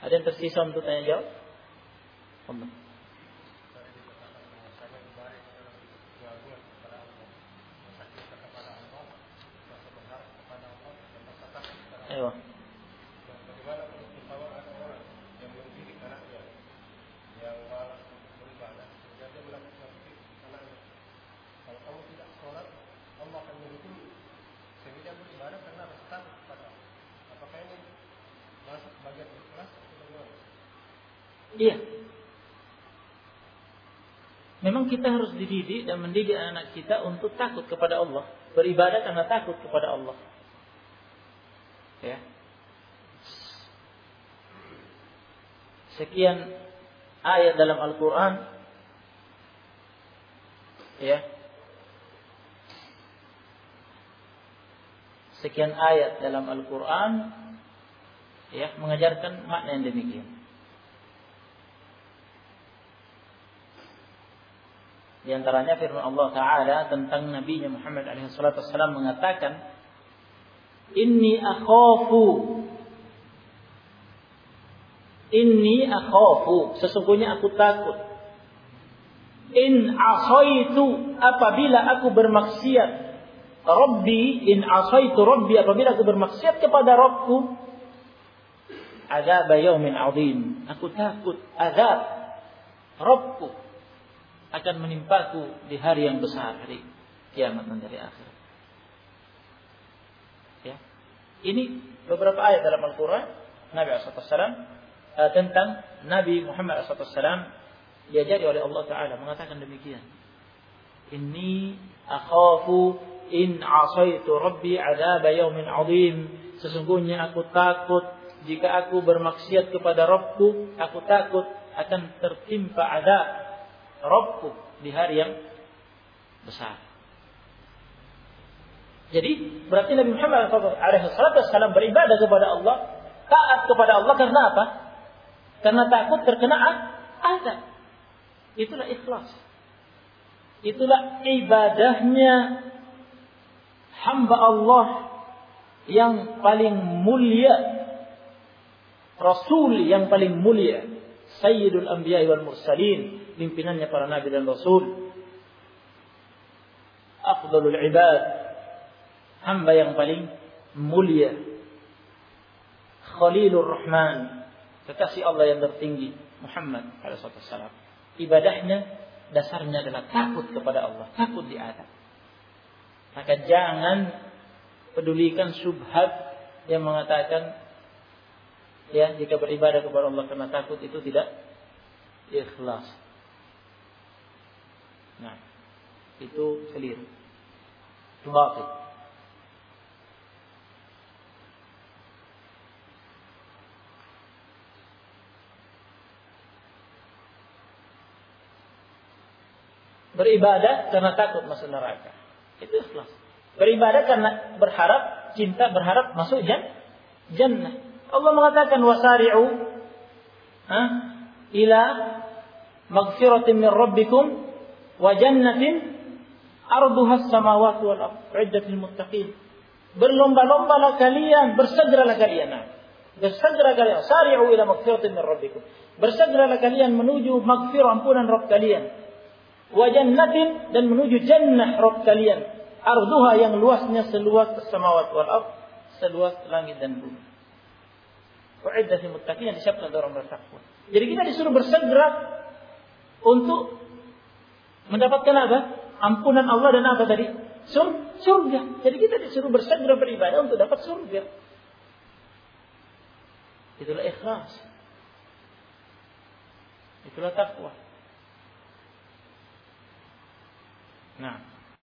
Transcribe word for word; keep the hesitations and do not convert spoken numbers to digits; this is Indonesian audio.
Ada yang tersisa untuk tanya jawab? Allah. Ayo. Bagaimana perumpamaan orang yang mendidik anaknya yang malas beribadah, dan dia melakukan anaknya, kalau kamu tidak sholat, Allah akan menghukum sehingga dia beribadah karena rasa takut kepada Allah. Apakah ini masuk bagian ikhlas atau bagaimana? Iya. Memang kita harus dididik dan mendidik anak kita untuk takut kepada Allah, beribadah karena takut kepada Allah. Ya. Sekian ayat dalam Al-Quran, ya. Sekian ayat dalam Al-Quran, ya, mengajarkan makna yang demikian. Di antaranya firman Allah Ta'ala tentang Nabi Muhammad alaihi salatu wassalam mengatakan, Inni akhafu Inni akhafu sesungguhnya aku takut. In asaitu apabila aku bermaksiat. Rabbi in asaitu Rabbi apabila aku bermaksiat kepada Rabbku. Azab yaumin azim. Aku takut azab Rabbku akan menimpaku di hari yang besar, hari kiamat dan hari akhirat. Ya. Ini beberapa ayat dalam Al-Quran Nabi shallallahu alaihi wasallam uh, tentang Nabi Muhammad shallallahu alaihi wasallam diajari oleh Allah Ta'ala mengatakan demikian. Inni akhafu in asaitu Rabbi azab yaumin azim. Sesungguhnya aku takut jika aku bermaksiat kepada Rabbku, aku takut akan tertimpa azab Rabbku di hari yang besar. Jadi berarti Nabi Muhammad alaihi wasallam beribadah kepada Allah, taat kepada Allah karena apa? Karena takut terkena azab. Itulah ikhlas. Itulah ibadahnya hamba Allah yang paling mulia, Rasul yang paling mulia, Sayyidul Anbiya wal Mursalin, pimpinannya para nabi dan rasul, afdalul ibad, hamba yang paling mulia, Khalilur Rahman, kekasih Allah yang tertinggi, Muhammad alaihi wasallam. Ibadahnya dasarnya adalah takut kepada Allah, takut diazab. Maka jangan pedulikan syubhat yang mengatakan ya jika beribadah kepada Allah karena takut itu tidak ikhlas. Nah, itu keliru. Batil. Beribadah karena takut masuk neraka. Itu ikhlas. Beribadah karena berharap, cinta berharap masuk jannah. Allah mengatakan wasari'u ha, ila maghfiratin min rabbikum wa jannatin arduha as-samawati wal ardh uiddatil muttaqin. Berlomba-lombalah kalian, bersegeralah kalian. Nah, bersegera kalian, sari'u ila maghfiratin min rabbikum. Bersegeralah kalian menuju maghfirah ampunan Rabb kalian. Wa jannatin dan menuju jannah Rabb kalian. Arduha yang luasnya seluas as-samawati wal ardh, seluas langit dan bumi. Uiddatil muttaqin yang disiapkan untuk orang bertakwa. Jadi kita disuruh bersegera untuk mendapatkan apa? Ampunan Allah dan apa tadi? Sur, surga. Jadi kita disuruh bersegera beribadah untuk dapat surga. Itulah ikhlas. Itulah takwa. Nah.